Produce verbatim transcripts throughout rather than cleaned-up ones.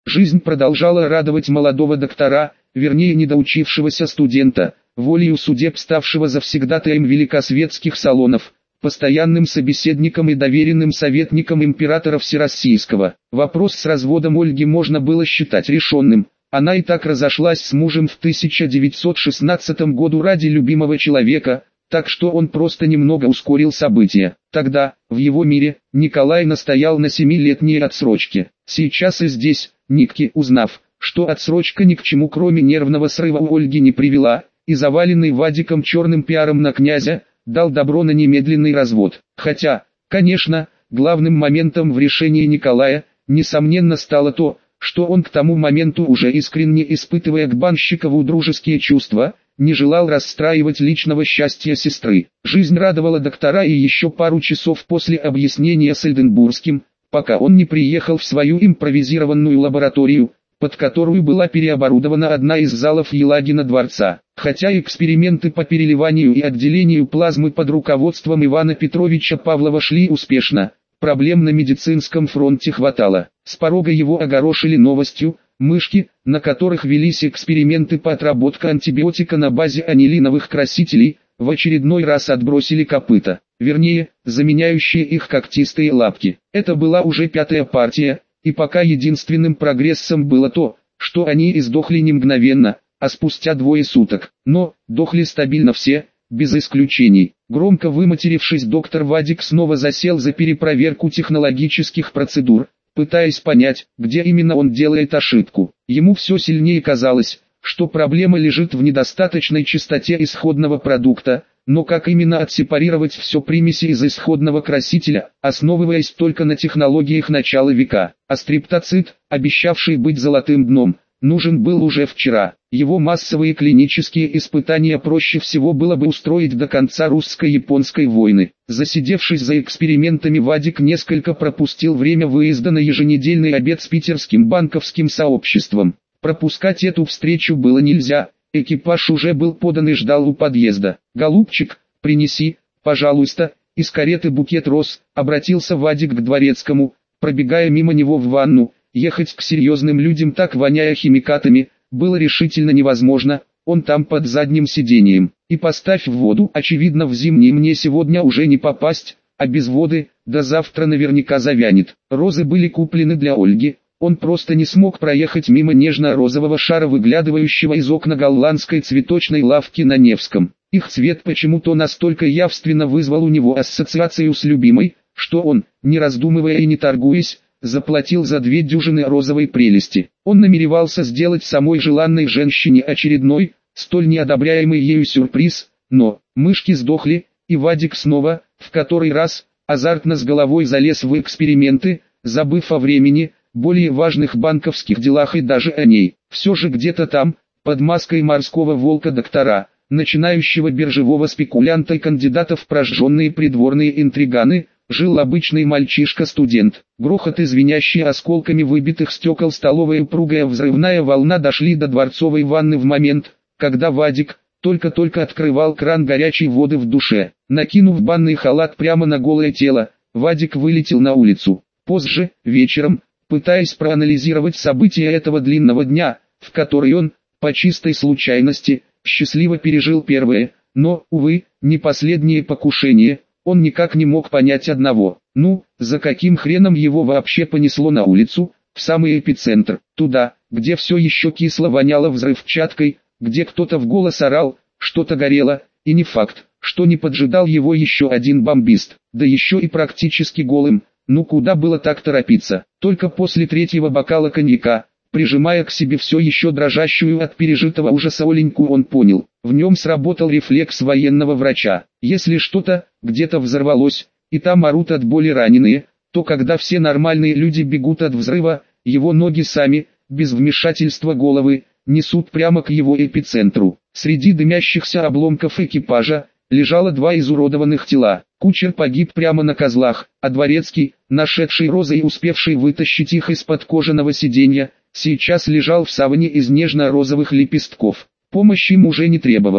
Жизнь продолжала радовать молодого доктора, вернее недоучившегося студента, волею судеб ставшего завсегдатаем великосветских салонов, постоянным собеседником и доверенным советником императора Всероссийского. Вопрос с разводом Ольги можно было считать решенным. Она и так разошлась с мужем в тысяча девятьсот шестнадцатом году ради любимого человека, так что он просто немного ускорил события. Тогда, в его мире, Николай настоял на семилетней отсрочке. Сейчас и здесь, Никки, узнав, что отсрочка ни к чему кроме нервного срыва у Ольги не привела, и заваленный Вадиком черным пиаром на князя, дал добро на немедленный развод. Хотя, конечно, главным моментом в решении Николая, несомненно стало то, что он к тому моменту уже искренне испытывая к Банщикову дружеские чувства, не желал расстраивать личного счастья сестры. Жизнь радовала доктора и еще пару часов после объяснения с Эльденбургским, пока он не приехал в свою импровизированную лабораторию, под которую была переоборудована одна из залов Елагина дворца. Хотя эксперименты по переливанию и отделению плазмы под руководством Ивана Петровича Павлова шли успешно, проблем на медицинском фронте хватало. С порога его огорошили новостью: мышки, на которых велись эксперименты по отработке антибиотика на базе анилиновых красителей, в очередной раз отбросили копыта, вернее, заменяющие их когтистые лапки. Это была уже пятая партия, и пока единственным прогрессом было то, что они издохли не мгновенно, а спустя двое суток. Но, дохли стабильно все, без исключений. Громко выматерившись, доктор Вадик снова засел за перепроверку технологических процедур, пытаясь понять, где именно он делает ошибку. Ему все сильнее казалось, что проблема лежит в недостаточной чистоте исходного продукта, но как именно отсепарировать все примеси из исходного красителя, основываясь только на технологиях начала века. А стриптоцит, обещавший быть золотым дном, нужен был уже вчера. Его массовые клинические испытания проще всего было бы устроить до конца русско-японской войны. Засидевшись за экспериментами, Вадик несколько пропустил время выезда на еженедельный обед с питерским банковским сообществом. Пропускать эту встречу было нельзя, экипаж уже был подан и ждал у подъезда. «Голубчик, принеси, пожалуйста, из кареты букет роз», — обратился Вадик к дворецкому, пробегая мимо него в ванну. Ехать к серьезным людям так воняя химикатами, было решительно невозможно, он там под задним сиденьем. «И поставь в воду, очевидно в зимний мне сегодня уже не попасть, а без воды, до завтра наверняка завянет». Розы были куплены для Ольги, он просто не смог проехать мимо нежно-розового шара, выглядывающего из окна голландской цветочной лавки на Невском. Их цвет почему-то настолько явственно вызвал у него ассоциацию с любимой, что он, не раздумывая и не торгуясь, заплатил за две дюжины розовой прелести. Он намеревался сделать самой желанной женщине очередной, столь неодобряемый ею сюрприз, но мышки сдохли, и Вадик снова, в который раз, азартно с головой залез в эксперименты, забыв о времени, более важных банковских делах и даже о ней. Все же где-то там, под маской морского волка доктора, начинающего биржевого спекулянта и кандидата в прожженные придворные интриганы, жил обычный мальчишка-студент. Грохот и звенящие осколками выбитых стекол столовая упругая взрывная волна дошли до дворцовой ванны в момент, когда Вадик только-только открывал кран горячей воды в душе. Накинув банный халат прямо на голое тело, Вадик вылетел на улицу. Позже, вечером, пытаясь проанализировать события этого длинного дня, в который он, по чистой случайности, счастливо пережил первое, но, увы, не последнее покушение, он никак не мог понять одного: ну, за каким хреном его вообще понесло на улицу, в самый эпицентр, туда, где все еще кисло воняло взрывчаткой, где кто-то в голос орал, что-то горело, и не факт, что не поджидал его еще один бомбист, да еще и практически голым. Ну куда было так торопиться? Только после третьего бокала коньяка, прижимая к себе все еще дрожащую от пережитого ужаса Оленьку, он понял, в нем сработал рефлекс военного врача. Если что-то где-то взорвалось, и там орут от боли раненые, то когда все нормальные люди бегут от взрыва, его ноги сами, без вмешательства головы, несут прямо к его эпицентру. Среди дымящихся обломков экипажа лежало два изуродованных тела. Кучер погиб прямо на козлах, а дворецкий, нашедший розы и успевший вытащить их из-под кожаного сиденья, сейчас лежал в саване из нежно-розовых лепестков. Помощь им уже не требовалась.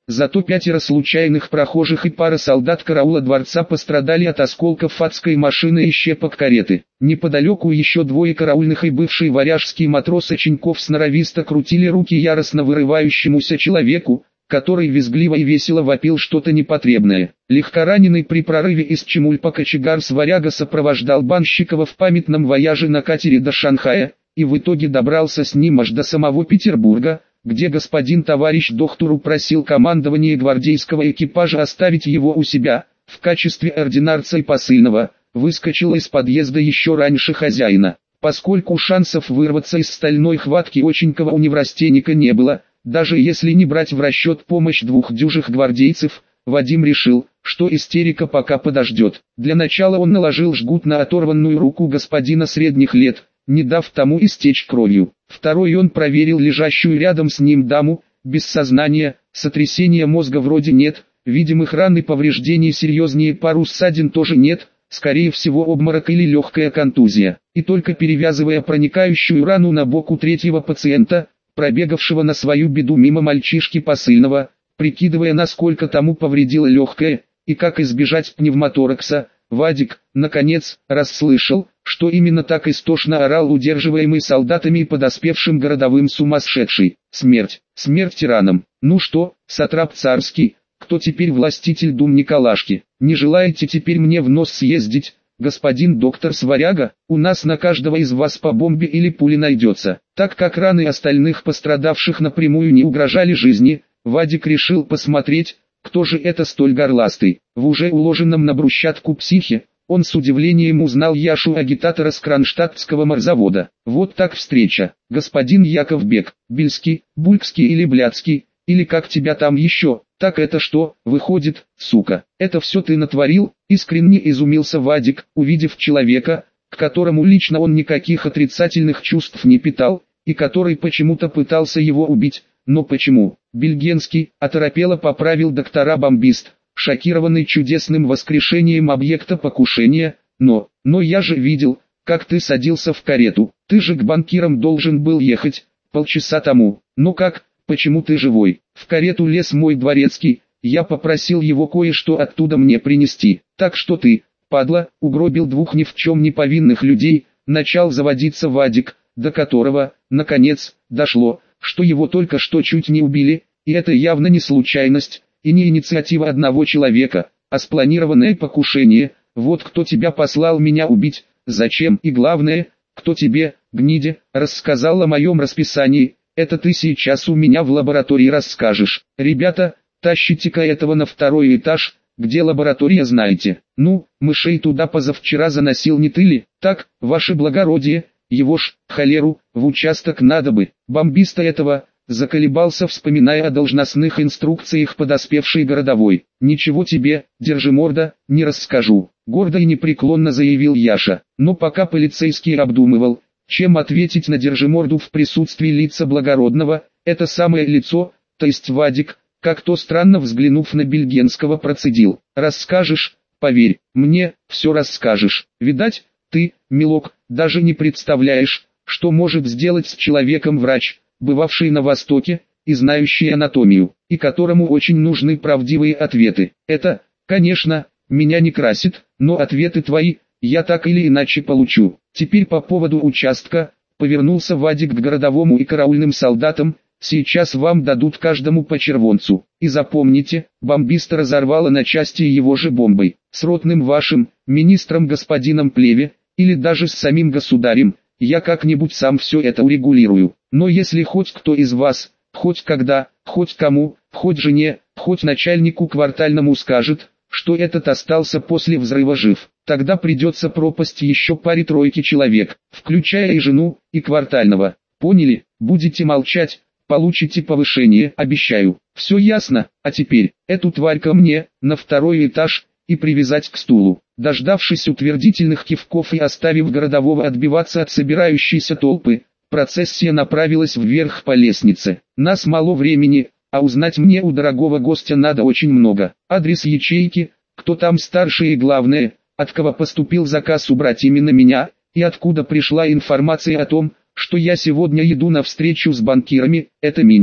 Зато пятеро случайных прохожих и пара солдат караула дворца пострадали от осколков адской машины и щепок кареты. Неподалеку еще двое караульных и бывший варяжский матрос Оченьков сноровисто крутили руки яростно вырывающемуся человеку, который визгливо и весело вопил что-то непотребное. Легкораненый при прорыве из Чемульпа кочегар Сваряга сопровождал банщикова в памятном вояже на катере до Шанхая, и в итоге добрался с ним аж до самого Петербурга, где господин товарищ доктору просил командование гвардейского экипажа оставить его у себя, в качестве ординарца и посыльного, выскочил из подъезда еще раньше хозяина. Поскольку шансов вырваться из стальной хватки Оченькова у неврастенника не было, даже если не брать в расчет помощь двух дюжих гвардейцев, Вадим решил, что истерика пока подождет. Для начала он наложил жгут на оторванную руку господина средних лет, не дав тому истечь кровью. Второй он проверил лежащую рядом с ним даму, без сознания, сотрясения мозга вроде нет, видимых ран и повреждений серьезнее пару ссадин тоже нет, скорее всего обморок или легкая контузия. И только перевязывая проникающую рану на бок у третьего пациента, пробегавшего на свою беду мимо мальчишки посыльного, прикидывая насколько тому повредило легкое, и как избежать пневмоторакса, Вадик, наконец, расслышал, что именно так истошно орал удерживаемый солдатами и подоспевшим городовым сумасшедший. Смерть, смерть тиранам. Ну что, сатрап царский, кто теперь властитель дум Николашки? Не желаете теперь мне в нос съездить, господин доктор Сваряга? У нас на каждого из вас по бомбе или пуле найдется. Так как раны остальных пострадавших напрямую не угрожали жизни, Вадик решил посмотреть, кто же это столь горластый. В уже уложенном на брусчатку психе, он с удивлением узнал Яшу-агитатора с кронштадтского морзавода. Вот так встреча. Господин Яковбек, Бельский, Булькский или Бляцкий, или как тебя там еще, так это что, выходит, сука, это все ты натворил? Искренне изумился Вадик, увидев человека, к которому лично он никаких отрицательных чувств не питал, и который почему-то пытался его убить. Но почему? Бельгенский, оторопело поправил доктора бомбист, шокированный чудесным воскрешением объекта покушения. Но, но я же видел, как ты садился в карету, ты же к банкирам должен был ехать, полчаса тому. Но как, почему ты живой? В карету лез мой дворецкий, я попросил его кое-что оттуда мне принести. Так что ты, падла, угробил двух ни в чем не повинных людей, начал заводиться Вадик, до которого, наконец, дошло, что его только что чуть не убили, и это явно не случайность, и не инициатива одного человека, а спланированное покушение. Вот кто тебя послал меня убить, зачем и главное, кто тебе, гниде, рассказал о моем расписании, это ты сейчас у меня в лаборатории расскажешь. Ребята, тащите-ка этого на второй этаж, где лаборатория знаете. Ну, мышей туда позавчера заносил не ты ли? Так, ваше благородие. Его ж, холеру, в участок надо бы. Бомбиста этого, заколебался, вспоминая о должностных инструкциях подоспевший городовой. Ничего тебе, держиморда, не расскажу. Гордо и непреклонно заявил Яша. Но пока полицейский обдумывал, чем ответить на держиморду в присутствии лица благородного, это самое лицо, то есть Вадик, как-то странно взглянув на Бельгенского процедил. Расскажешь, поверь, мне, все расскажешь. Видать, ты, милок, даже не представляешь, что может сделать с человеком врач, бывавший на Востоке, и знающий анатомию, и которому очень нужны правдивые ответы. Это, конечно, меня не красит, но ответы твои, я так или иначе получу. Теперь по поводу участка, повернулся Вадик к городовому и караульным солдатам, сейчас вам дадут каждому по червонцу. И запомните, бомбиста разорвало на части его же бомбой. С ротным вашим, министром господином Плеве, или даже с самим государем, я как-нибудь сам все это урегулирую. Но если хоть кто из вас, хоть когда, хоть кому, хоть жене, хоть начальнику квартальному скажет, что этот остался после взрыва жив, тогда придется пропасть еще паре-тройки человек, включая и жену, и квартального. Поняли? Будете молчать, получите повышение, обещаю. Все ясно? А теперь, эту тварь ко мне, на второй этаж, и привязать к стулу. Дождавшись утвердительных кивков и оставив городового отбиваться от собирающейся толпы, процессия направилась вверх по лестнице. Нас мало времени, а узнать мне у дорогого гостя надо очень много. Адрес ячейки, кто там старший и главное, от кого поступил заказ убрать именно меня, и откуда пришла информация о том, что я сегодня иду на встречу с банкирами, это минимум.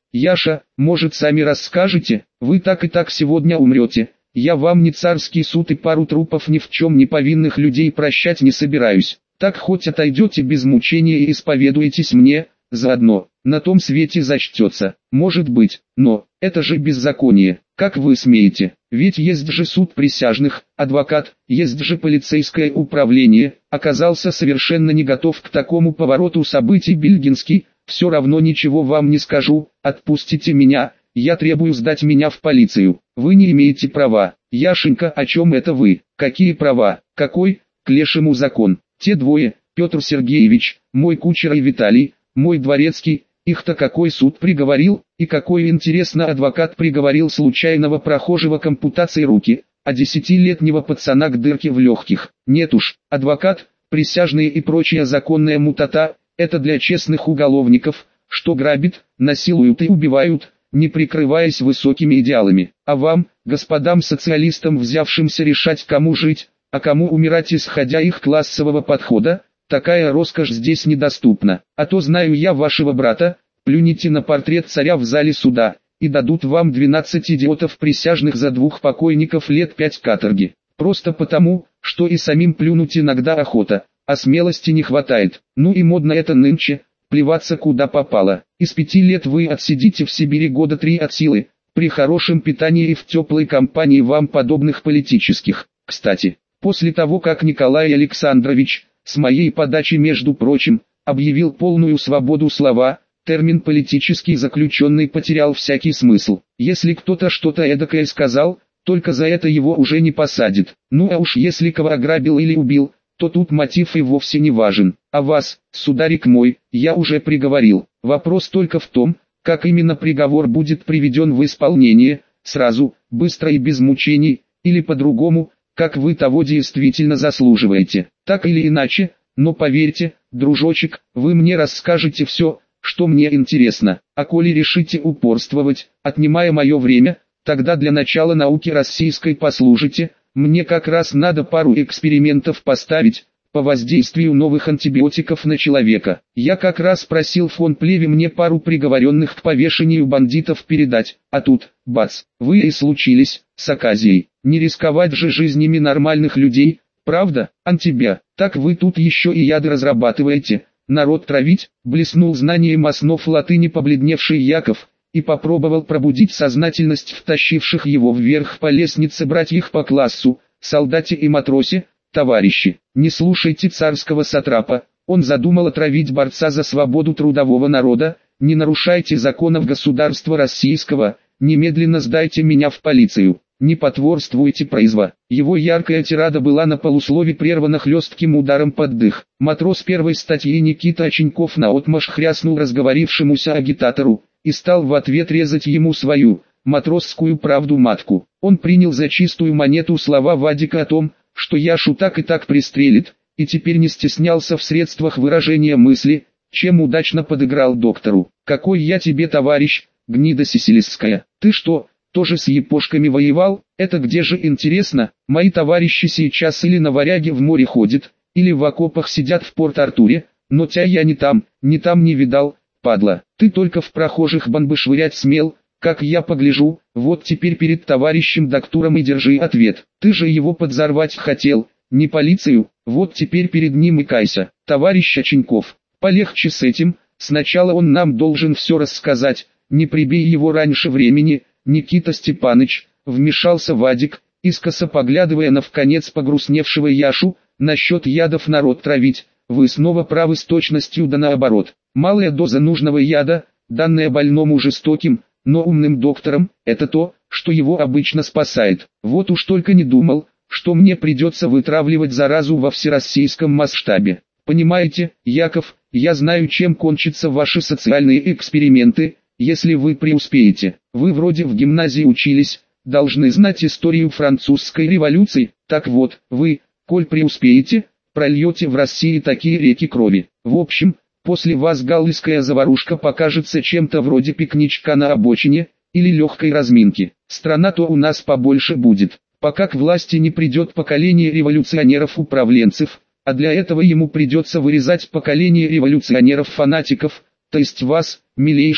Яша, может, сами расскажете? Вы так и так сегодня умрете. Я вам не царский суд и пару трупов ни в чем не повинных людей прощать не собираюсь. Так хоть отойдете без мучения и исповедуетесь мне, заодно, на том свете зачтется. Может быть, но, это же беззаконие. Как вы смеете? Ведь есть же суд присяжных, адвокат, есть же полицейское управление. Оказался совершенно не готов к такому повороту событий Бельгинский. Все равно ничего вам не скажу, отпустите меня, я требую сдать меня в полицию. Вы не имеете права. Яшенька, о чем это вы? Какие права? Какой? К лешему закон. Те двое, Петр Сергеевич, мой кучер и Виталий, мой дворецкий, их-то какой суд приговорил, и какой, интересно, адвокат приговорил случайного прохожего к ампутации руки, а десятилетнего пацана к дырке в легких. Нет уж, адвокат, присяжные и прочая законная мутата, это для честных уголовников, что грабят, насилуют и убивают, не прикрываясь высокими идеалами. А вам, господам социалистам, взявшимся решать, кому жить, а кому умирать исходя их классового подхода, такая роскошь здесь недоступна. А то знаю я вашего брата, плюните на портрет царя в зале суда, и дадут вам двенадцать идиотов присяжных за двух покойников лет пять каторги. Просто потому, что и самим плюнуть иногда охота, а смелости не хватает. Ну и модно это нынче, плеваться куда попало. Из пяти лет вы отсидите в Сибири года три от силы, при хорошем питании и в теплой компании вам подобных политических. Кстати, после того как Николай Александрович, с моей подачи между прочим, объявил полную свободу слова, термин «политический заключенный» потерял всякий смысл. Если кто-то что-то эдакое сказал, только за это его уже не посадят. Ну а уж если кого ограбил или убил, то тут мотив и вовсе не важен. А вас, сударик мой, я уже приговорил. Вопрос только в том, как именно приговор будет приведен в исполнение, сразу, быстро и без мучений, или по-другому, как вы того действительно заслуживаете. Так или иначе, но поверьте, дружочек, вы мне расскажете все, что мне интересно. А коли решите упорствовать, отнимая мое время, тогда для начала науки российской послужите. Мне как раз надо пару экспериментов поставить, по воздействию новых антибиотиков на человека. Я как раз просил фон Плеве мне пару приговоренных к повешению бандитов передать, а тут, бац, вы и случились, с оказией. Не рисковать же жизнями нормальных людей, правда, антибио? Так вы тут еще и яды разрабатываете, народ травить, блеснул знанием основ латыни побледневший Яков, и попробовал пробудить сознательность втащивших его вверх по лестнице братьев по классу, солдате и матросе. Товарищи, не слушайте царского сатрапа, он задумал отравить борца за свободу трудового народа, не нарушайте законов государства российского, немедленно сдайте меня в полицию, не потворствуйте произво. Его яркая тирада была на полуслове прервана хлестким ударом под дых. Матрос первой статьи Никита Оченьков наотмашь хряснул разговорившемуся агитатору, и стал в ответ резать ему свою, матросскую правду матку. Он принял за чистую монету слова Вадика о том, что Яшу так и так пристрелит, и теперь не стеснялся в средствах выражения мысли, чем удачно подыграл доктору. «Какой я тебе товарищ, гнида сицилийская, ты что, тоже с япошками воевал? Это где же интересно? Мои товарищи сейчас или на варяге в море ходят, или в окопах сидят в Порт-Артуре, но тебя я не там, не там не видал, падла. Ты только в прохожих бомбы швырять смел, как я погляжу, вот теперь перед товарищем доктором и держи ответ. Ты же его подзорвать хотел, не полицию, вот теперь перед ним и кайся. Товарищ Оченьков, полегче с этим, сначала он нам должен все рассказать, не прибей его раньше времени». Никита Степаныч, вмешался Вадик, искоса поглядывая на вконец погрустневшего Яшу, насчет ядов народ травить, вы снова правы с точностью да наоборот. Малая доза нужного яда, данная больному жестоким, но умным доктором, это то, что его обычно спасает. Вот уж только не думал, что мне придется вытравливать заразу во всероссийском масштабе. Понимаете, Яков, я знаю, чем кончатся ваши социальные эксперименты, если вы преуспеете. Вы вроде в гимназии учились, должны знать историю французской революции. Так вот, вы, коль преуспеете, прольете в России такие реки крови. В общем, после вас галлийская заварушка покажется чем-то вроде пикничка на обочине, или легкой разминки. Страна-то у нас побольше будет, пока к власти не придет поколение революционеров-управленцев, а для этого ему придется вырезать поколение революционеров-фанатиков, то есть вас, милейший,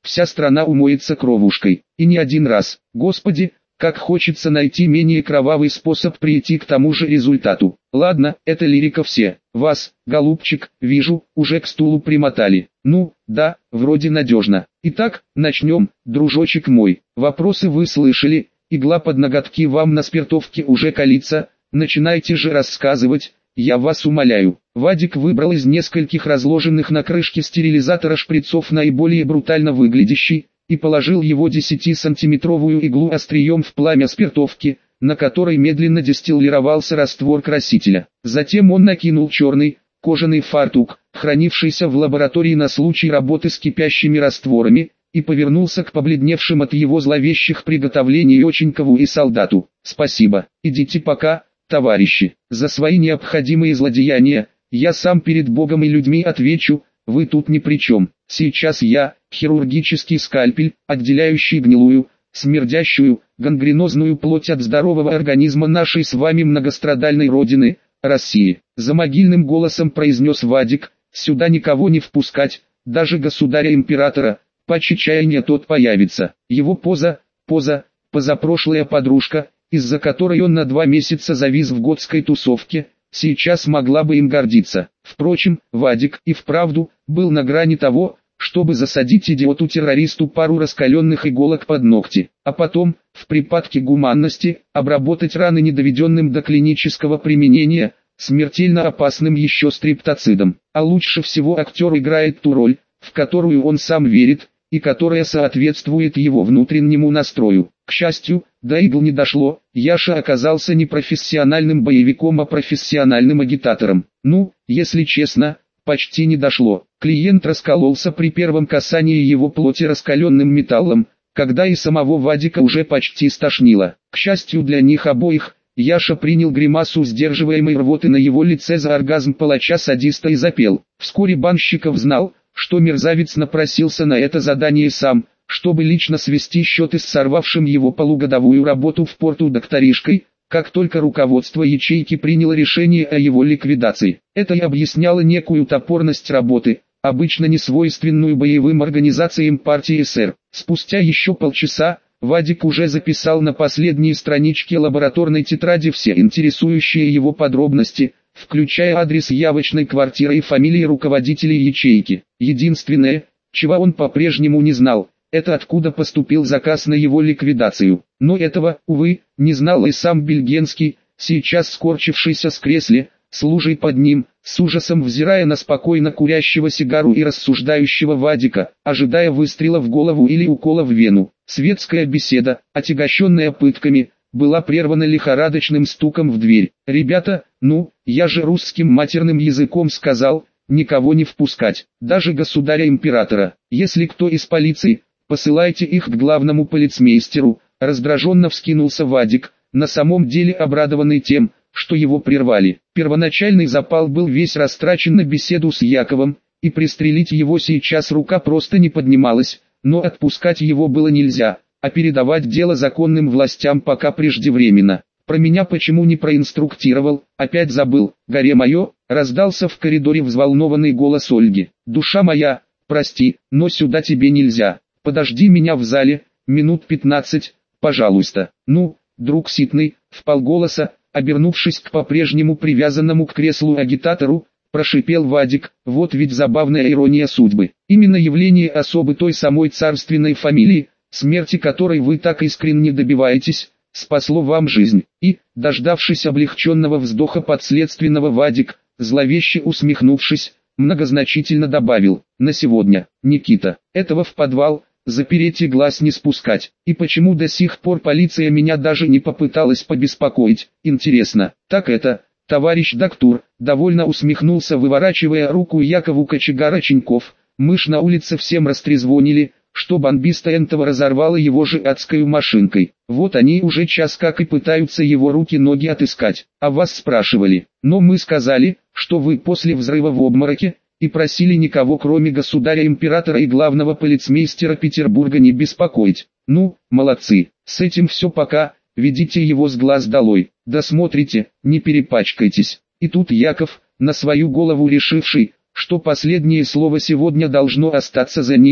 вся страна умоется кровушкой. И не один раз. Господи, как хочется найти менее кровавый способ прийти к тому же результату. Ладно, это лирика все. Вас, голубчик, вижу, уже к стулу примотали. Ну, да, вроде надежно. Итак, начнем, дружочек мой. Вопросы вы слышали, игла под ноготки вам на спиртовке уже калится, начинайте же рассказывать, я вас умоляю. Вадик выбрал из нескольких разложенных на крышке стерилизатора шприцов наиболее брутально выглядящий, и положил его десятисантиметровую иглу острием в пламя спиртовки, на которой медленно дистиллировался раствор красителя. Затем он накинул черный, кожаный фартук, хранившийся в лаборатории на случай работы с кипящими растворами, и повернулся к побледневшим от его зловещих приготовлений Оченькову и солдату. «Спасибо, идите пока, товарищи, за свои необходимые злодеяния, я сам перед Богом и людьми отвечу, вы тут ни при чем. Сейчас я, хирургический скальпель, отделяющий гнилую, смердящую, гангренозную плоть от здорового организма нашей с вами многострадальной родины, России», — за могильным голосом произнес Вадик, — «сюда никого не впускать, даже государя-императора, по чаяния тот появится». Его поза, поза, позапрошлая подружка, из-за которой он на два месяца завис в готской тусовке, сейчас могла бы им гордиться. Впрочем, Вадик и вправду был на грани того, чтобы засадить идиоту-террористу пару раскаленных иголок под ногти, а потом, в припадке гуманности, обработать раны недоведенным до клинического применения, смертельно опасным еще стриптоцидом. А лучше всего актер играет ту роль, в которую он сам верит, и которая соответствует его внутреннему настрою. К счастью, до игл не дошло, Яша оказался не профессиональным боевиком, а профессиональным агитатором. Ну, если честно, почти не дошло. Клиент раскололся при первом касании его плоти раскаленным металлом, когда и самого Вадика уже почти стошнило. К счастью для них обоих, Яша принял гримасу сдерживаемой рвоты на его лице за оргазм палача-садиста и запел. Вскоре Банщиков знал, что мерзавец напросился на это задание сам, чтобы лично свести счеты с сорвавшим его полугодовую работу в порту докторишкой, как только руководство ячейки приняло решение о его ликвидации. Это и объясняло некую топорность работы, обычно несвойственную боевым организациям партии эсер. Спустя еще полчаса, Вадик уже записал на последние странички лабораторной тетради все интересующие его подробности, включая адрес явочной квартиры и фамилии руководителей ячейки. Единственное, чего он по-прежнему не знал, это откуда поступил заказ на его ликвидацию. Но этого, увы, не знал и сам Бельгенский, сейчас скорчившийся с кресла, с лужей под ним, с ужасом взирая на спокойно курящего сигару и рассуждающего Вадика, ожидая выстрела в голову или укола в вену. Светская беседа, отягощенная пытками, была прервана лихорадочным стуком в дверь. «Ребята, ну, я же русским матерным языком сказал, никого не впускать, даже государя-императора. Если кто из полиции, посылайте их к главному полицмейстеру», — раздраженно вскинулся Вадик, на самом деле обрадованный тем, что его прервали. Первоначальный запал был весь растрачен на беседу с Яковом, и пристрелить его сейчас рука просто не поднималась, но отпускать его было нельзя, а передавать дело законным властям пока преждевременно. «Про меня почему не проинструктировал, опять забыл, горе мое», — раздался в коридоре взволнованный голос Ольги. «Душа моя, прости, но сюда тебе нельзя, подожди меня в зале, минут пятнадцать, пожалуйста». «Ну, друг Ситный», — вполголоса, обернувшись к по-прежнему привязанному к креслу агитатору, прошипел Вадик. Вот ведь забавная ирония судьбы. Именно явление особы той самой царственной фамилии, смерти которой вы так искренне добиваетесь, спасло вам жизнь. И, дождавшись облегченного вздоха подследственного, Вадик, зловеще усмехнувшись, многозначительно добавил: «На сегодня, Никита, этого в подвал, запереть и глаз не спускать. И почему до сих пор полиция меня даже не попыталась побеспокоить, интересно?» «Так это, товарищ доктор», довольно усмехнулся, выворачивая руку Якову кочегара Ченьков. «Мы ж на улице всем растрезвонили, что бомбиста энтова разорвало его же адской машинкой. Вот они уже час как и пытаются его руки-ноги отыскать. А вас спрашивали, но мы сказали, что вы после взрыва в обмороке, и просили никого кроме государя-императора и главного полицмейстера Петербурга не беспокоить. Ну, молодцы, с этим все пока, ведите его с глаз долой, досмотрите, не перепачкайтесь». И тут Яков, на свою голову решивший, что последнее слово сегодня должно остаться за ним,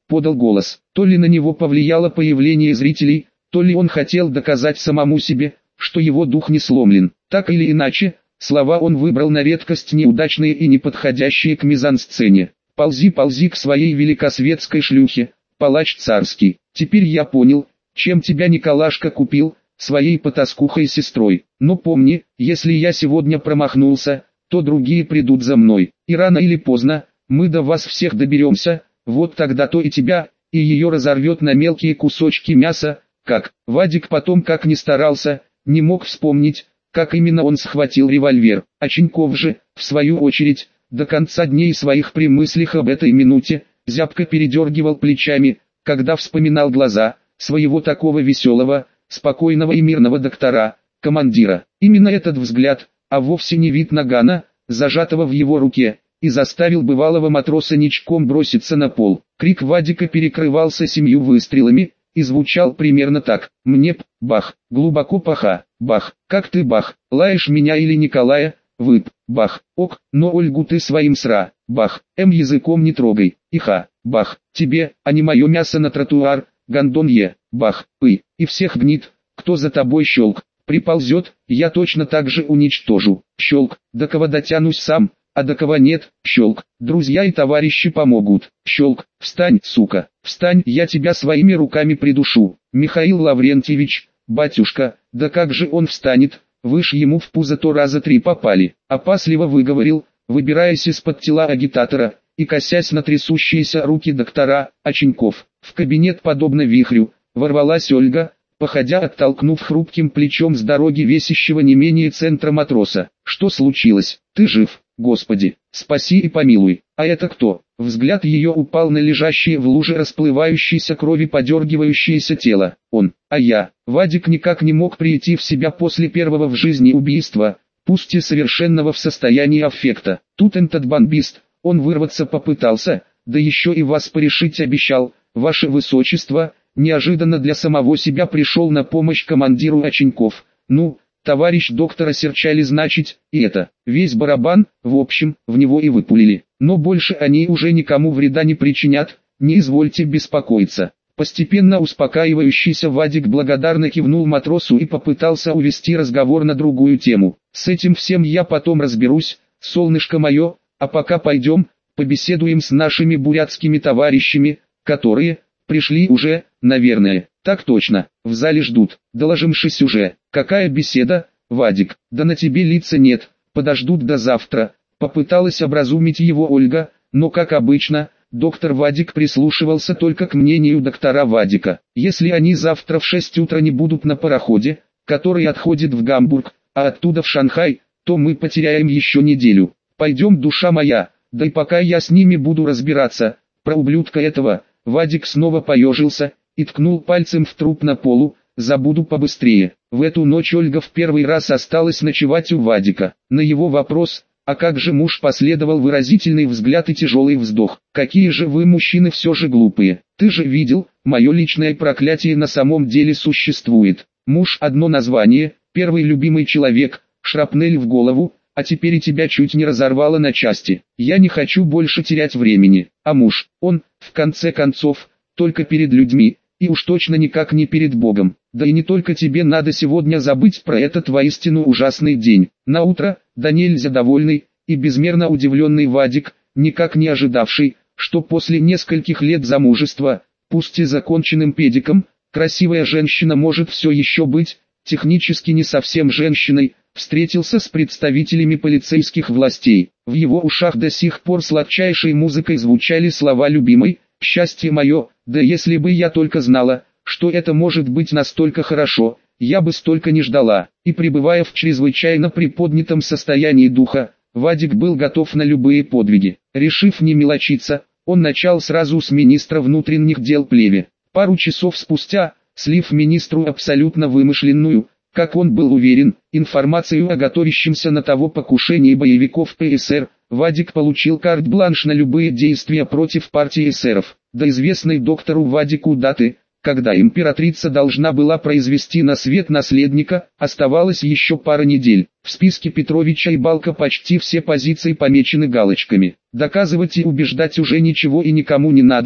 подал голос. То ли на него повлияло появление зрителей, то ли он хотел доказать самому себе, что его дух не сломлен. Так или иначе, слова он выбрал на редкость неудачные и неподходящие к мизансцене. «Ползи, ползи к своей великосветской шлюхе, палач царский. Теперь я понял, чем тебя Николашка купил, своей потаскухой сестрой. Но помни, если я сегодня промахнулся, то другие придут за мной. И рано или поздно, мы до вас всех доберемся, вот тогда-то и тебя, и ее разорвет на мелкие кусочки мяса». Как? Вадик потом как ни старался, не мог вспомнить, как именно он схватил револьвер. Оченьков же, в свою очередь, до конца дней своих при мыслях об этой минуте, зябко передергивал плечами, когда вспоминал глаза своего такого веселого, спокойного и мирного доктора, командира. Именно этот взгляд, а вовсе не вид нагана, зажатого в его руке, и заставил бывалого матроса ничком броситься на пол. Крик Вадика перекрывался семью выстрелами, и звучал примерно так: «Мне п, бах, глубоко паха, бах, как ты бах, лаешь меня или Николая, вып, бах, ок, но Ольгу ты своим сра, бах, эм языком не трогай, иха, бах, тебе, а не мое мясо на тротуар, гандон е, бах, пы, и всех гнит, кто за тобой щелк, приползет, я точно так же уничтожу, щелк, до кого дотянусь сам, а до кого нет, щелк, друзья и товарищи помогут, щелк, встань, сука, встань, я тебя своими руками придушу, Михаил Лаврентьевич, батюшка, да как же он встанет, вы ж ему в пузо-то раза три попали, опасливо выговорил, выбираясь из-под тела агитатора, и косясь на трясущиеся руки доктора, Оченьков. В кабинет подобно вихрю, ворвалась Ольга, походя оттолкнув хрупким плечом с дороги весящего не менее центра матроса. Что случилось? Ты жив? Господи, спаси и помилуй. А это кто? Взгляд ее упал на лежащее в луже расплывающейся крови подергивающееся тело. Он. А я. Вадик никак не мог прийти в себя после первого в жизни убийства, пусть и совершенного в состоянии аффекта. Тут этот бомбист, он вырваться попытался, да еще и вас порешить обещал, ваше высочество, неожиданно для самого себя пришел на помощь командиру Оченьков. Ну, товарищ доктора серчали, значит, и это, весь барабан, в общем, в него и выпулили. Но больше они уже никому вреда не причинят, не извольте беспокоиться. Постепенно успокаивающийся Вадик благодарно кивнул матросу и попытался увести разговор на другую тему. С этим всем я потом разберусь, солнышко мое, а пока пойдем, побеседуем с нашими бурятскими товарищами, которые пришли уже, наверное. Так точно, в зале ждут, доложимшись уже. Какая беседа, Вадик? Да на тебе лица нет, подождут до завтра. Попыталась образумить его Ольга, но как обычно, доктор Вадик прислушивался только к мнению доктора Вадика. Если они завтра в шесть утра не будут на пароходе, который отходит в Гамбург, а оттуда в Шанхай, то мы потеряем еще неделю. Пойдем, душа моя, да и пока я с ними буду разбираться, про ублюдка этого. Вадик снова поежился и ткнул пальцем в труп на полу. Забуду побыстрее. В эту ночь Ольга в первый раз осталась ночевать у Вадика. На его вопрос, а как же муж, последовал выразительный взгляд и тяжелый вздох. Какие же вы, мужчины, все же глупые. Ты же видел, мое личное проклятие на самом деле существует. Муж одно название, первый любимый человек, шрапнель в голову, а теперь и тебя чуть не разорвало на части. Я не хочу больше терять времени. А муж, он, в конце концов, только перед людьми, и уж точно никак не перед Богом. Да и не только тебе надо сегодня забыть про этот воистину ужасный день. Наутро, да нельзя довольный и безмерно удивленный Вадик, никак не ожидавший, что после нескольких лет замужества, пусть и законченным педиком, красивая женщина может все еще быть, технически не совсем женщиной, встретился с представителями полицейских властей. В его ушах до сих пор сладчайшей музыкой звучали слова любимой: «Счастье мое, да если бы я только знала, что это может быть настолько хорошо, я бы столько не ждала». И пребывая в чрезвычайно приподнятом состоянии духа, Вадик был готов на любые подвиги. Решив не мелочиться, он начал сразу с министра внутренних дел Плеве. Пару часов спустя, слив министру абсолютно вымышленную, как он был уверен, информацию о готовящемся на того покушении боевиков ПСР, Вадик получил карт-бланш на любые действия против партии эсеров. До известной доктору Вадику даты, когда императрица должна была произвести на свет наследника, оставалось еще пара недель. В списке Петровича и Балка почти все позиции помечены галочками. Доказывать и убеждать уже ничего и никому не надо,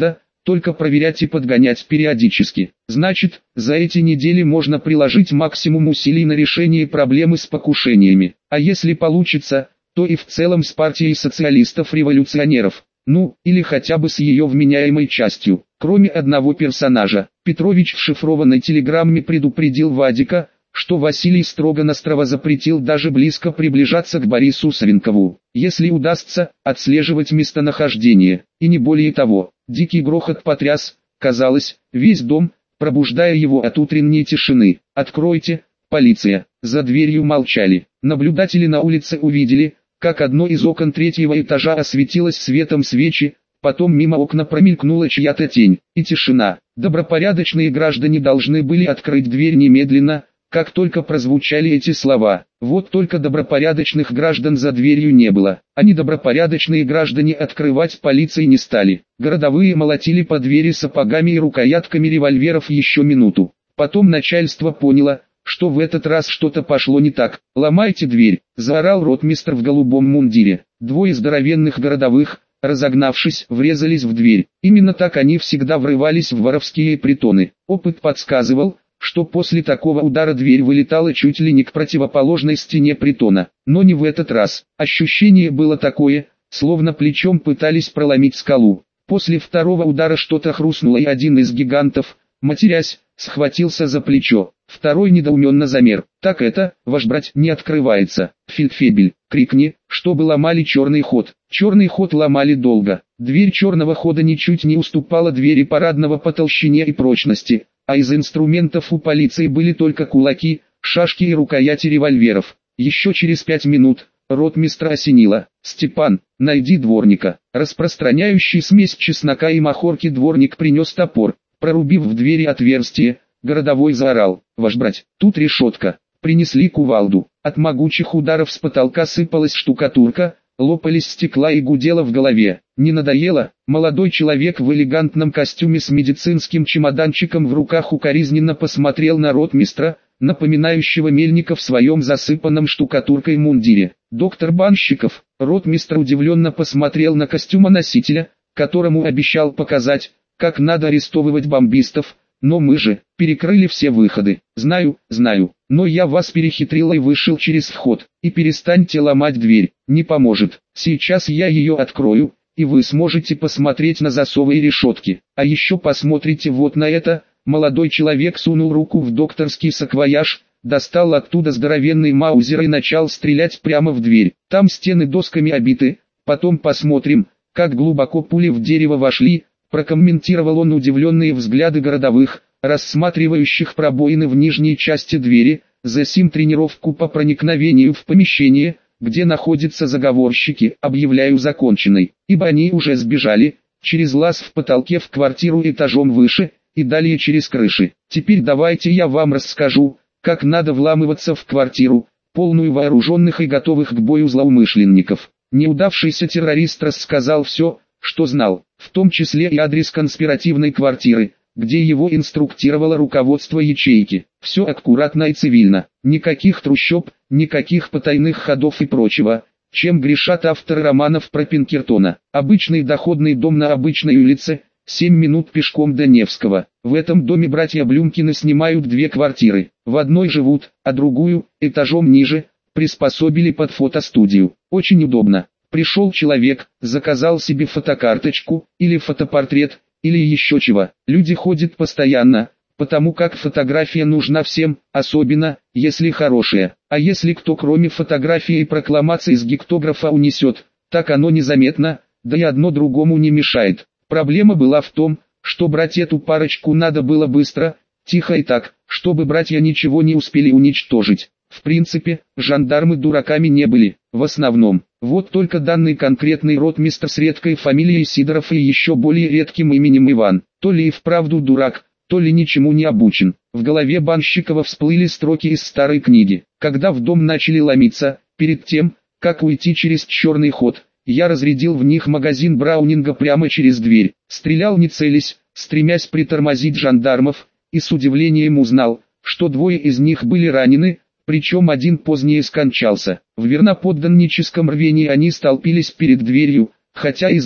только проверять и подгонять периодически. Значит, за эти недели можно приложить максимум усилий на решение проблемы с покушениями. А если получится, то и в целом с партией социалистов-революционеров. Ну, или хотя бы с ее вменяемой частью. Кроме одного персонажа, Петрович в шифрованной телеграмме предупредил Вадика, что Василий строго-настрого запретил даже близко приближаться к Борису Савенкову, если удастся отслеживать местонахождение, и не более того. Дикий грохот потряс, казалось, весь дом, пробуждая его от утренней тишины. «Откройте, полиция!» За дверью молчали. Наблюдатели на улице увидели, как одно из окон третьего этажа осветилось светом свечи, потом мимо окна промелькнула чья-то тень, и тишина. Добропорядочные граждане должны были открыть дверь немедленно, как только прозвучали эти слова. Вот только добропорядочных граждан за дверью не было. А недобропорядочные граждане открывать полиции не стали. Городовые молотили по двери сапогами и рукоятками револьверов еще минуту. Потом начальство поняло, что в этот раз что-то пошло не так. «Ломайте дверь!» – заорал ротмистр в голубом мундире. Двое здоровенных городовых, разогнавшись, врезались в дверь. Именно так они всегда врывались в воровские притоны. Опыт подсказывал, что после такого удара дверь вылетала чуть ли не к противоположной стене притона. Но не в этот раз. Ощущение было такое, словно плечом пытались проломить скалу. После второго удара что-то хрустнуло, и один из гигантов, матерясь, схватился за плечо. Второй недоуменно замер. «Так это, ваш брать, не открывается. Фельдфебель, крикни, чтобы ломали черный ход». Черный ход ломали долго. Дверь черного хода ничуть не уступала двери парадного по толщине и прочности, а из инструментов у полиции были только кулаки, шашки и рукояти револьверов. Еще через пять минут ротмистра осенило. «Степан, найди дворника». Распространяющий смесь чеснока и махорки дворник принес топор. Прорубив в двери отверстие, городовой заорал: «Ваш брать, тут решетка». Принесли кувалду. От могучих ударов с потолка сыпалась штукатурка, лопались стекла и гудело в голове. «Не надоело?» Молодой человек в элегантном костюме с медицинским чемоданчиком в руках укоризненно посмотрел на ротмистра, напоминающего мельника в своем засыпанном штукатуркой мундире. «Доктор Банщиков». Ротмистр удивленно посмотрел на костюмоносителя, которому обещал показать, как надо арестовывать бомбистов. «Но мы же перекрыли все выходы». «Знаю, знаю, но я вас перехитрил и вышел через вход. И перестаньте ломать дверь, не поможет. Сейчас я ее открою, и вы сможете посмотреть на засовы и решетки. А еще посмотрите вот на это». Молодой человек сунул руку в докторский саквояж, достал оттуда здоровенный маузер и начал стрелять прямо в дверь. «Там стены досками обиты, потом посмотрим, как глубоко пули в дерево вошли», прокомментировал он удивленные взгляды городовых, рассматривающих пробоины в нижней части двери. «Засим тренировку по проникновению в помещение, где находятся заговорщики, объявляю законченной, ибо они уже сбежали через лаз в потолке в квартиру этажом выше и далее через крыши. Теперь давайте я вам расскажу, как надо вламываться в квартиру, полную вооруженных и готовых к бою злоумышленников». Неудавшийся террорист рассказал все, что знал, в том числе и адрес конспиративной квартиры, где его инструктировало руководство ячейки. Все аккуратно и цивильно, никаких трущоб, никаких потайных ходов и прочего, чем грешат авторы романов про Пинкертона. Обычный доходный дом на обычной улице, семь минут пешком до Невского. В этом доме братья Блюмкины снимают две квартиры, в одной живут, а другую, этажом ниже, приспособили под фотостудию. Очень удобно. Пришел человек, заказал себе фотокарточку, или фотопортрет, или еще чего. Люди ходят постоянно, потому как фотография нужна всем, особенно, если хорошая. А если кто кроме фотографии и прокламации с гектографа унесет, так оно незаметно, да и одно другому не мешает. Проблема была в том, что брать эту парочку надо было быстро, тихо и так, чтобы братья ничего не успели уничтожить. В принципе, жандармы дураками не были, в основном. Вот только данный конкретный ротмистр с редкой фамилией Сидоров и еще более редким именем Иван, то ли и вправду дурак, то ли ничему не обучен. В голове Банщикова всплыли строки из старой книги. Когда в дом начали ломиться, перед тем, как уйти через черный ход, я разрядил в них магазин Браунинга прямо через дверь. Стрелял не целясь, стремясь притормозить жандармов, и с удивлением узнал, что двое из них были ранены, причем один позднее скончался. В верноподданническом рвении они столпились перед дверью, хотя и знали,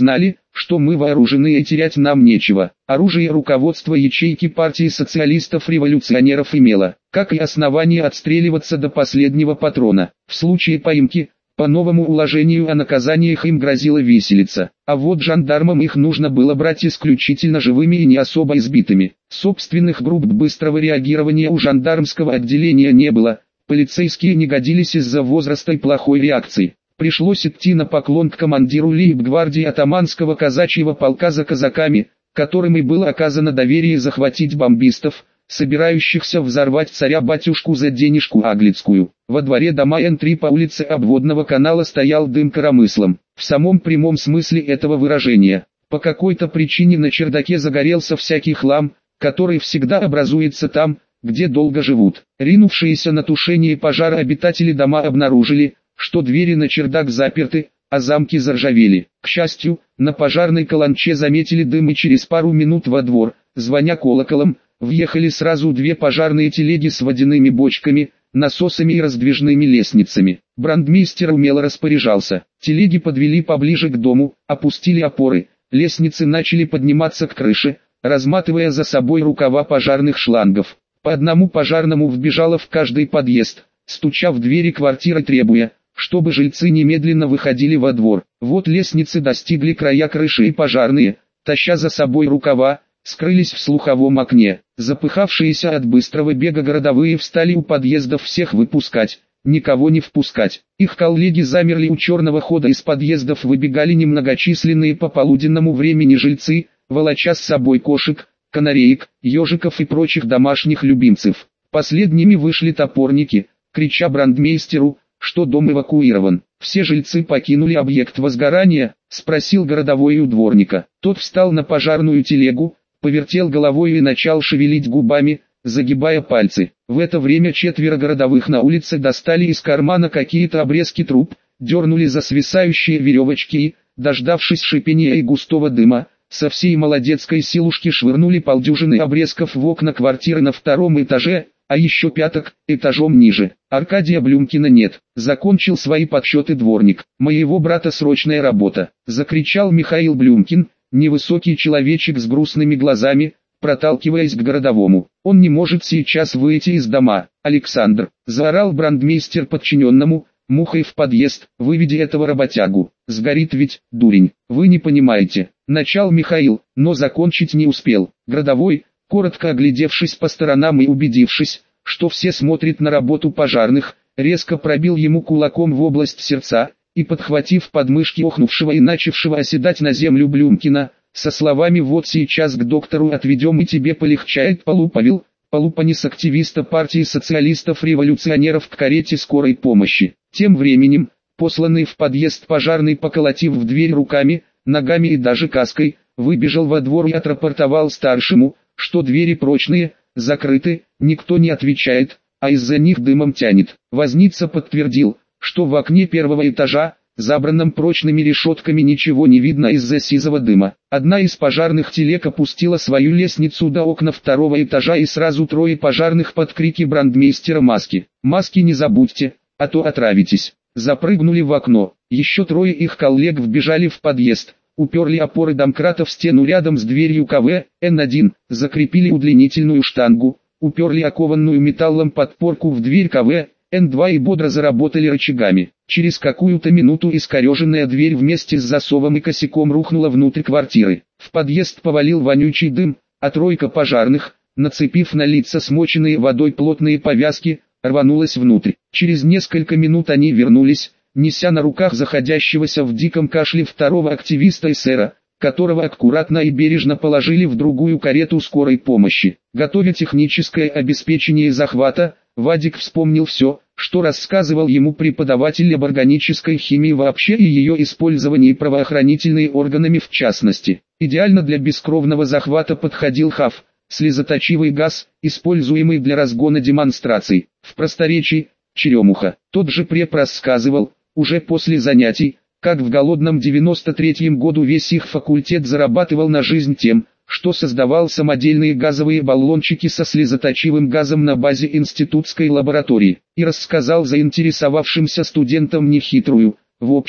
что мы вооружены и терять нам нечего. Оружие руководство ячейки партии социалистов-революционеров имело, как и основание отстреливаться до последнего патрона. В случае поимки, по новому уложению о наказаниях им грозила виселица, а вот жандармам их нужно было брать исключительно живыми и не особо избитыми. Собственных групп быстрого реагирования у жандармского отделения не было, полицейские не годились из-за возраста и плохой реакции. Пришлось идти на поклон к командиру лейб-гвардии атаманского казачьего полка за казаками, которым и было оказано доверие захватить бомбистов, собирающихся взорвать царя-батюшку за денежку аглицкую. Во дворе дома эн три по улице Обводного канала стоял дым коромыслом, в самом прямом смысле этого выражения. По какой-то причине на чердаке загорелся всякий хлам, который всегда образуется там, где долго живут. Ринувшиеся на тушение пожара обитатели дома обнаружили, что двери на чердак заперты, а замки заржавели. К счастью, на пожарной каланче заметили дым и через пару минут во двор, звоня колоколом, въехали сразу две пожарные телеги с водяными бочками, насосами и раздвижными лестницами. Брандмейстер умело распоряжался. Телеги подвели поближе к дому, опустили опоры, лестницы начали подниматься к крыше, разматывая за собой рукава пожарных шлангов. По одному пожарному вбежало в каждый подъезд, стуча в двери квартиры требуя, чтобы жильцы немедленно выходили во двор. Вот лестницы достигли края крыши и пожарные, таща за собой рукава, скрылись в слуховом окне. Запыхавшиеся от быстрого бега городовые встали у подъездов всех выпускать, никого не впускать. Их коллеги замерли у черного хода, из подъездов выбегали немногочисленные по полуденному времени жильцы, волоча с собой кошек, канареек, ежиков и прочих домашних любимцев. Последними вышли топорники, крича брандмейстеру, что дом эвакуирован. «Все жильцы покинули объект возгорания?» — спросил городовой у дворника. Тот встал на пожарную телегу, повертел головой и начал шевелить губами, загибая пальцы. В это время четверо городовых на улице достали из кармана какие-то обрезки труб, дернули за свисающие веревочки и, дождавшись шипения и густого дыма, со всей молодецкой силушки швырнули полдюжины обрезков в окна квартиры на втором этаже, а еще пяток, этажом ниже. Аркадия Блюмкина нет. Закончил свои подсчеты дворник. «Моего брата срочная работа», — закричал Михаил Блюмкин, невысокий человечек с грустными глазами, проталкиваясь к городовому. «Он не может сейчас выйти из дома. Александр», — заорал брандмейстер подчиненному, мухой в подъезд, «выведи этого работягу. Сгорит ведь, дурень. Вы не понимаете». Начал Михаил, но закончить не успел. Городовой, коротко оглядевшись по сторонам и убедившись, что все смотрят на работу пожарных, резко пробил ему кулаком в область сердца, и, подхватив подмышки охнувшего и начавшего оседать на землю Блюмкина, со словами «вот сейчас к доктору отведем и тебе полегчает», полуповел, полупонес активиста партии социалистов-революционеров к карете скорой помощи. Тем временем, посланный в подъезд пожарный, поколотив в дверь руками, ногами и даже каской, выбежал во двор и отрапортовал старшему, что двери прочные, закрыты, никто не отвечает, а из-за них дымом тянет. Возница подтвердил, что в окне первого этажа, забранном прочными решетками, ничего не видно из-за сизого дыма. Одна из пожарных телег опустила свою лестницу до окна второго этажа, и сразу трое пожарных под крики брандмейстера «Маски! Маски не забудьте, а то отравитесь!» запрыгнули в окно. Еще трое их коллег вбежали в подъезд, уперли опоры домкрата в стену рядом с дверью ка вэ эн один, закрепили удлинительную штангу, уперли окованную металлом подпорку в дверь ка вэ эн два и бодро заработали рычагами. Через какую-то минуту искореженная дверь вместе с засовом и косяком рухнула внутрь квартиры. В подъезд повалил вонючий дым, а тройка пожарных, нацепив на лица смоченные водой плотные повязки, рванулась внутрь. Через несколько минут они вернулись, неся на руках заходящегося в диком кашле второго активиста эсера, которого аккуратно и бережно положили в другую карету скорой помощи. Готовя техническое обеспечение захвата, Вадик вспомнил все, что рассказывал ему преподаватель об органической химии вообще и ее использовании правоохранительными органами в частности. Идеально для бескровного захвата подходил ха эф, слезоточивый газ, используемый для разгона демонстраций. В просторечии – черемуха. Тот же преп рассказывал, уже после занятий, как в голодном девяносто третьем году весь их факультет зарабатывал на жизнь тем, что создавал самодельные газовые баллончики со слезоточивым газом на базе институтской лаборатории, и рассказал заинтересовавшимся студентам нехитрую, в общем,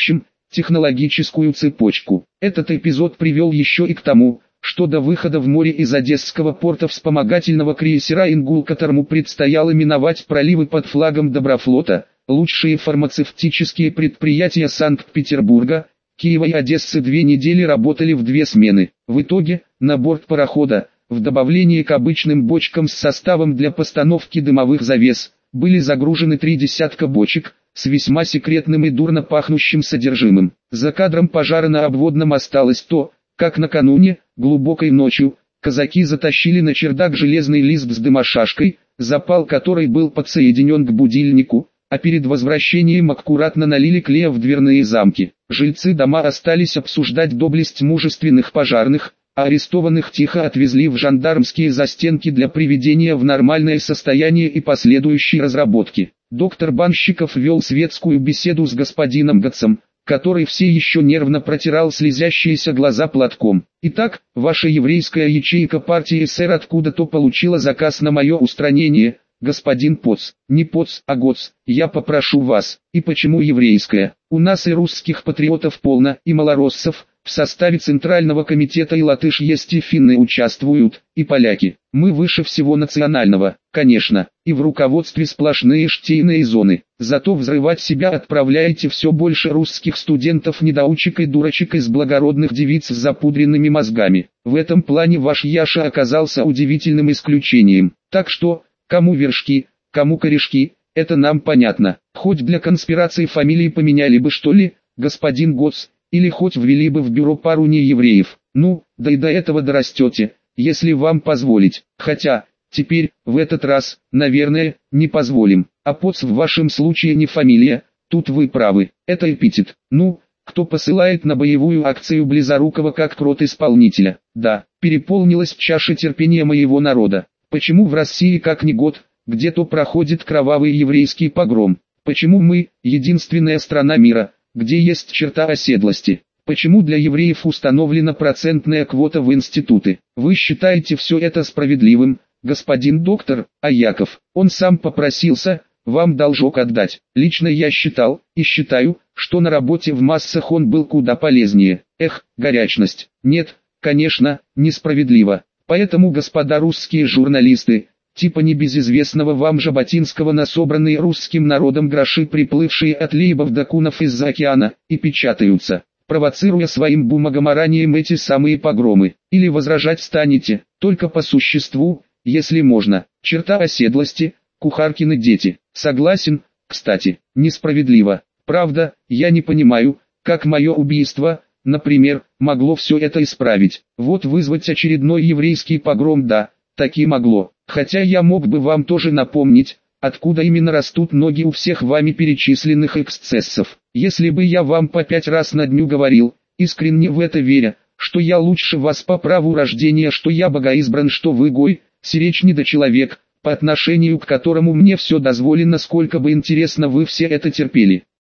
технологическую цепочку. Этот эпизод привел еще и к тому, что до выхода в море из Одесского порта вспомогательного крейсера «Ингул-Катарму» предстояло миновать проливы под флагом Доброфлота. Лучшие фармацевтические предприятия Санкт-Петербурга, Киева и Одессы две недели работали в две смены. В итоге, на борт парохода, в добавлении к обычным бочкам с составом для постановки дымовых завес, были загружены три десятка бочек, с весьма секретным и дурно пахнущим содержимым. За кадром пожара на обводном осталось то, как накануне, глубокой ночью, казаки затащили на чердак железный лист с дымошашкой, запал которой был подсоединен к будильнику, а перед возвращением аккуратно налили клея в дверные замки. Жильцы дома остались обсуждать доблесть мужественных пожарных, а арестованных тихо отвезли в жандармские застенки для приведения в нормальное состояние и последующей разработки. Доктор Банщиков вел светскую беседу с господином Гатцем, который все еще нервно протирал слезящиеся глаза платком. «Итак, ваша еврейская ячейка партии СССР откуда-то получила заказ на мое устранение, господин Поц. Не Поц, а Гоц, я попрошу вас. И почему еврейская? У нас и русских патриотов полно, и малороссов. В составе Центрального комитета и латыш есть, и финны участвуют, и поляки. Мы выше всего национального, конечно, и в руководстве сплошные штейные зоны. Зато взрывать себя отправляете все больше русских студентов-недоучек и дурочек из благородных девиц с запудренными мозгами. В этом плане ваш Яша оказался удивительным исключением. Так что, кому вершки, кому корешки, это нам понятно. Хоть для конспирации фамилии поменяли бы, что ли, господин Гоц, или хоть ввели бы в бюро пару неевреев. Ну, да и до этого дорастете, если вам позволить. Хотя, теперь, в этот раз, наверное, не позволим. А Поц в вашем случае не фамилия, тут вы правы, это эпитет. Ну, кто посылает на боевую акцию близорукого как крот-исполнителя? Да, переполнилась чаша терпения моего народа. Почему в России как ни год, где-то проходит кровавый еврейский погром? Почему мы, единственная страна мира, где есть черта оседлости? Почему для евреев установлена процентная квота в институты? Вы считаете все это справедливым, господин доктор, а Яков? Он сам попросился, вам должок отдать. Лично я считал, и считаю, что на работе в массах он был куда полезнее. Эх, горячность. Нет, конечно, несправедливо. Поэтому, господа русские журналисты, типа небезызвестного вам Жаботинского на собранные русским народом гроши, приплывшие от лейбов до кунов из-за океана, и печатаются, провоцируя своим бумагоморанием эти самые погромы. Или возражать станете, только по существу, если можно. Черта оседлости, кухаркины дети. Согласен, кстати, несправедливо. Правда, я не понимаю, как мое убийство, например, могло все это исправить. Вот вызвать очередной еврейский погром, да, таки могло. Хотя я мог бы вам тоже напомнить, откуда именно растут ноги у всех вами перечисленных эксцессов. Если бы я вам по пять раз на дню говорил, искренне в это веря, что я лучше вас по праву рождения, что я богоизбран, что вы гой, сиречь недочеловек, по отношению к которому мне все дозволено, сколько бы интересно вы все это терпели.